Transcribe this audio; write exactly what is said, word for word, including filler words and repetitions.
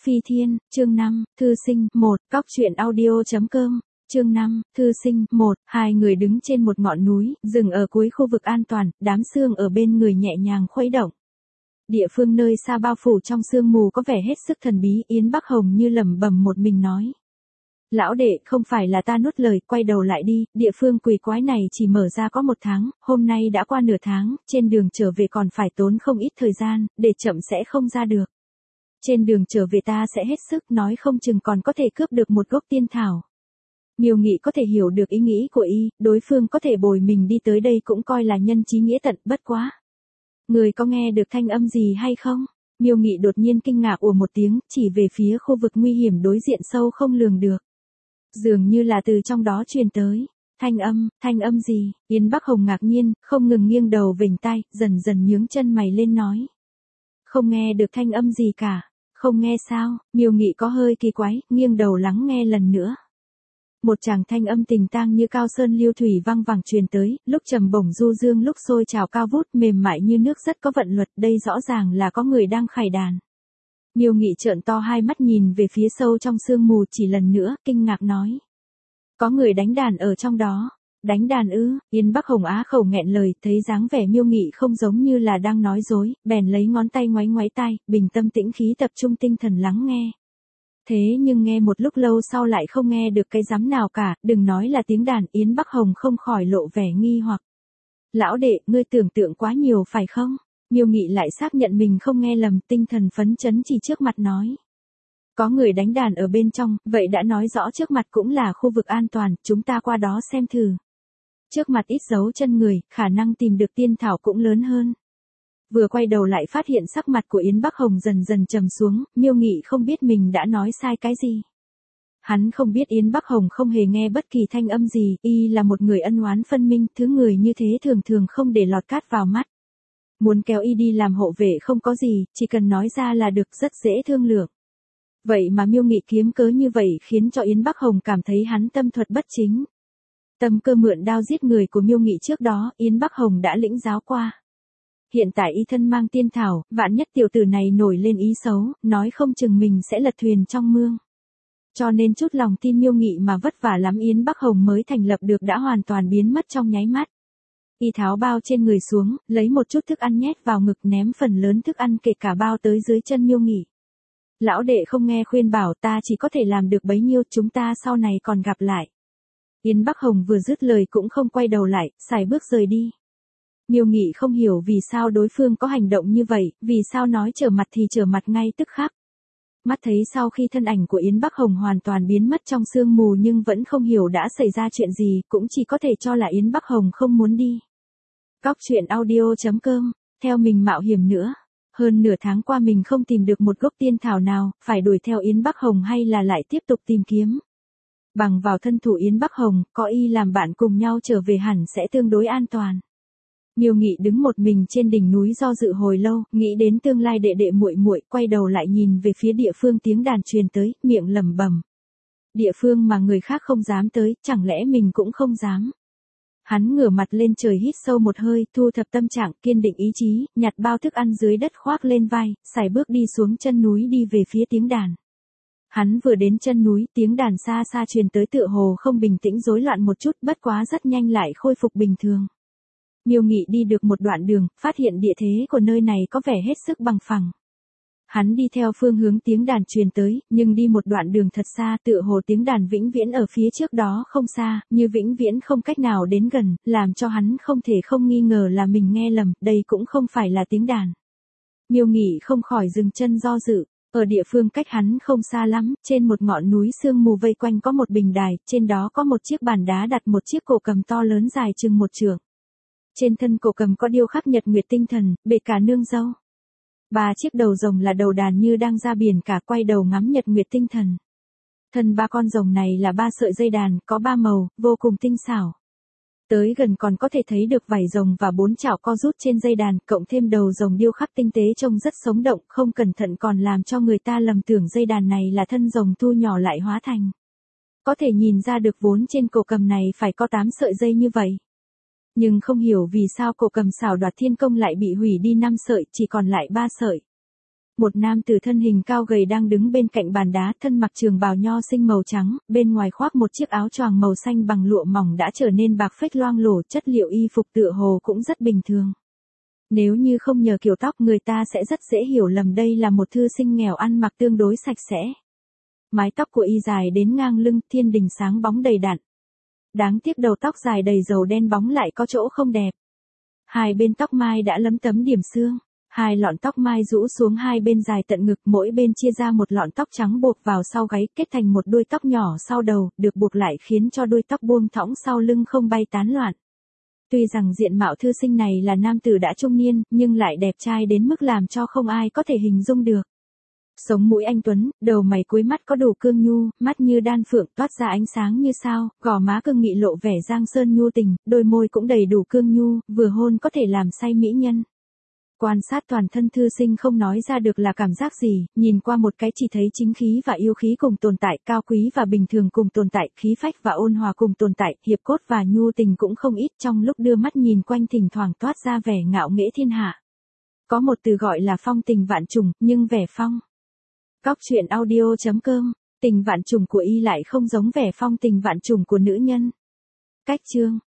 Phi Thiên, chương năm, Thư Sinh, một, Cóc truyện audio.com, chương năm, Thư Sinh, một, hai người đứng trên một ngọn núi, dừng ở cuối khu vực an toàn, đám sương ở bên người nhẹ nhàng khuấy động. Địa phương nơi xa bao phủ trong sương mù có vẻ hết sức thần bí, Yến Bắc Hồng như lẩm bẩm một mình nói. Lão đệ, không phải là ta nuốt lời, quay đầu lại đi, địa phương quỷ quái này chỉ mở ra có một tháng, hôm nay đã qua nửa tháng, trên đường trở về còn phải tốn không ít thời gian, để chậm sẽ không ra được. Trên đường trở về ta sẽ hết sức, nói không chừng còn có thể cướp được một gốc tiên thảo. Miêu Nghị có thể hiểu được ý nghĩ của y, đối phương có thể bồi mình đi tới đây cũng coi là nhân chí nghĩa tận, bất quá. Người có nghe được thanh âm gì hay không? Miêu Nghị đột nhiên kinh ngạc ủa một tiếng, chỉ về phía khu vực nguy hiểm đối diện sâu không lường được. Dường như là từ trong đó truyền tới. Thanh âm, thanh âm gì? Yến Bắc Hồng ngạc nhiên, không ngừng nghiêng đầu vểnh tai, dần dần nhướng chân mày lên nói. Không nghe được thanh âm gì cả. Không nghe sao? Miêu Nghị có hơi kỳ quái, nghiêng đầu lắng nghe lần nữa. Một tràng thanh âm tình tang như cao sơn liêu thủy vang vẳng truyền tới, lúc trầm bổng du dương lúc sôi trào cao vút mềm mại như nước rất có vận luật, đây rõ ràng là có người đang khải đàn. Miêu Nghị trợn to hai mắt nhìn về phía sâu trong sương mù chỉ lần nữa, kinh ngạc nói. Có người đánh đàn ở trong đó. Đánh đàn ư? Yến Bắc Hồng á khẩu nghẹn lời, thấy dáng vẻ Miêu Nghị không giống như là đang nói dối, bèn lấy ngón tay ngoáy ngoáy tai, bình tâm tĩnh khí tập trung tinh thần lắng nghe. Thế nhưng nghe một lúc lâu sau lại không nghe được cái rắm nào cả, đừng nói là tiếng đàn, Yến Bắc Hồng không khỏi lộ vẻ nghi hoặc. Lão đệ, ngươi tưởng tượng quá nhiều phải không? Miêu Nghị lại xác nhận mình không nghe lầm, tinh thần phấn chấn chỉ trước mặt nói. Có người đánh đàn ở bên trong, vậy đã nói rõ trước mặt cũng là khu vực an toàn, chúng ta qua đó xem thử. Trước mặt ít dấu chân người, khả năng tìm được tiên thảo cũng lớn hơn. Vừa quay đầu lại phát hiện sắc mặt của Yến Bắc Hồng dần dần trầm xuống, Miêu Nghị không biết mình đã nói sai cái gì. Hắn không biết Yến Bắc Hồng không hề nghe bất kỳ thanh âm gì, y là một người ân oán phân minh, thứ người như thế thường thường không để lọt cát vào mắt. Muốn kéo y đi làm hộ vệ không có gì, chỉ cần nói ra là được, rất dễ thương lượng. Vậy mà Miêu Nghị kiếm cớ như vậy khiến cho Yến Bắc Hồng cảm thấy hắn tâm thuật bất chính. Tâm cơ mượn đao giết người của Miêu Nghị trước đó, Yến Bắc Hồng đã lĩnh giáo qua. Hiện tại y thân mang tiên thảo, vạn nhất tiểu tử này nổi lên ý xấu, nói không chừng mình sẽ lật thuyền trong mương. Cho nên chút lòng tin Miêu Nghị mà vất vả lắm Yến Bắc Hồng mới thành lập được đã hoàn toàn biến mất trong nháy mắt. Y tháo bao trên người xuống, lấy một chút thức ăn nhét vào ngực ném phần lớn thức ăn kể cả bao tới dưới chân Miêu Nghị. Lão đệ không nghe khuyên bảo ta chỉ có thể làm được bấy nhiêu, chúng ta sau này còn gặp lại. Yến Bắc Hồng vừa dứt lời cũng không quay đầu lại, sải bước rời đi. Miêu Nghị không hiểu vì sao đối phương có hành động như vậy, vì sao nói trở mặt thì trở mặt ngay tức khắc. Mắt thấy sau khi thân ảnh của Yến Bắc Hồng hoàn toàn biến mất trong sương mù nhưng vẫn không hiểu đã xảy ra chuyện gì, cũng chỉ có thể cho là Yến Bắc Hồng không muốn đi. Cóc truyện audio.com, theo mình mạo hiểm nữa. Hơn nửa tháng qua mình không tìm được một gốc tiên thảo nào, phải đuổi theo Yến Bắc Hồng hay là lại tiếp tục tìm kiếm. Bằng vào thân thủ Yến Bắc Hồng, có y làm bạn cùng nhau trở về hẳn sẽ tương đối an toàn. Miêu Nghị đứng một mình trên đỉnh núi do dự hồi lâu, nghĩ đến tương lai đệ đệ muội muội, quay đầu lại nhìn về phía địa phương tiếng đàn truyền tới, miệng lẩm bẩm. Địa phương mà người khác không dám tới, chẳng lẽ mình cũng không dám. Hắn ngửa mặt lên trời hít sâu một hơi, thu thập tâm trạng, kiên định ý chí, nhặt bao thức ăn dưới đất khoác lên vai, sải bước đi xuống chân núi đi về phía tiếng đàn. Hắn vừa đến chân núi, tiếng đàn xa xa truyền tới tựa hồ không bình tĩnh rối loạn một chút, bất quá rất nhanh lại khôi phục bình thường. Miêu Nghị đi được một đoạn đường, phát hiện địa thế của nơi này có vẻ hết sức bằng phẳng. Hắn đi theo phương hướng tiếng đàn truyền tới, nhưng đi một đoạn đường thật xa, tựa hồ tiếng đàn vĩnh viễn ở phía trước đó không xa, như vĩnh viễn không cách nào đến gần, làm cho hắn không thể không nghi ngờ là mình nghe lầm, đây cũng không phải là tiếng đàn. Miêu Nghị không khỏi dừng chân do dự, ở địa phương cách hắn không xa lắm, trên một ngọn núi sương mù vây quanh có một bình đài, trên đó có một chiếc bàn đá đặt một chiếc cổ cầm to lớn dài chừng một trượng. Trên thân cổ cầm có điêu khắc nhật nguyệt tinh thần, bệ cả nương dâu. Ba chiếc đầu rồng là đầu đàn như đang ra biển cả quay đầu ngắm nhật nguyệt tinh thần. Thân ba con rồng này là ba sợi dây đàn, có ba màu, vô cùng tinh xảo. Tới gần còn có thể thấy được vảy rồng và bốn chảo co rút trên dây đàn, cộng thêm đầu rồng điêu khắc tinh tế trông rất sống động, không cẩn thận còn làm cho người ta lầm tưởng dây đàn này là thân rồng thu nhỏ lại hóa thành. Có thể nhìn ra được vốn trên cổ cầm này phải có tám sợi dây như vậy. Nhưng không hiểu vì sao cổ cầm xảo đoạt thiên công lại bị hủy đi năm sợi, chỉ còn lại ba sợi. Một nam tử thân hình cao gầy đang đứng bên cạnh bàn đá, thân mặc trường bào nho sinh màu trắng, bên ngoài khoác một chiếc áo choàng màu xanh bằng lụa mỏng đã trở nên bạc phách loang lổ, chất liệu y phục tựa hồ cũng rất bình thường. Nếu như không nhờ kiểu tóc, người ta sẽ rất dễ hiểu lầm đây là một thư sinh nghèo ăn mặc tương đối sạch sẽ. Mái tóc của y dài đến ngang lưng, thiên đình sáng bóng đầy đặn. Đáng tiếc đầu tóc dài đầy dầu đen bóng lại có chỗ không đẹp. Hai bên tóc mai đã lấm tấm điểm xương. Hai lọn tóc mai rũ xuống hai bên dài tận ngực, mỗi bên chia ra một lọn tóc trắng buộc vào sau gáy, kết thành một đuôi tóc nhỏ sau đầu, được buộc lại khiến cho đuôi tóc buông thõng sau lưng không bay tán loạn. Tuy rằng diện mạo thư sinh này là nam tử đã trung niên, nhưng lại đẹp trai đến mức làm cho không ai có thể hình dung được. Sống mũi anh tuấn, đầu mày cuối mắt có đủ cương nhu, mắt như đan phượng toát ra ánh sáng như sao, gò má cương nghị lộ vẻ giang sơn nhu tình, đôi môi cũng đầy đủ cương nhu, vừa hôn có thể làm say mỹ nhân. Quan sát toàn thân thư sinh không nói ra được là cảm giác gì, nhìn qua một cái chỉ thấy chính khí và yêu khí cùng tồn tại, cao quý và bình thường cùng tồn tại, khí phách và ôn hòa cùng tồn tại, hiệp cốt và nhu tình cũng không ít, trong lúc đưa mắt nhìn quanh thỉnh thoảng toát ra vẻ ngạo nghễ thiên hạ. Có một từ gọi là phong tình vạn trùng, nhưng vẻ phong. Cóc truyện audio chấm com, tình vạn trùng của y lại không giống vẻ phong tình vạn trùng của nữ nhân. Cách chương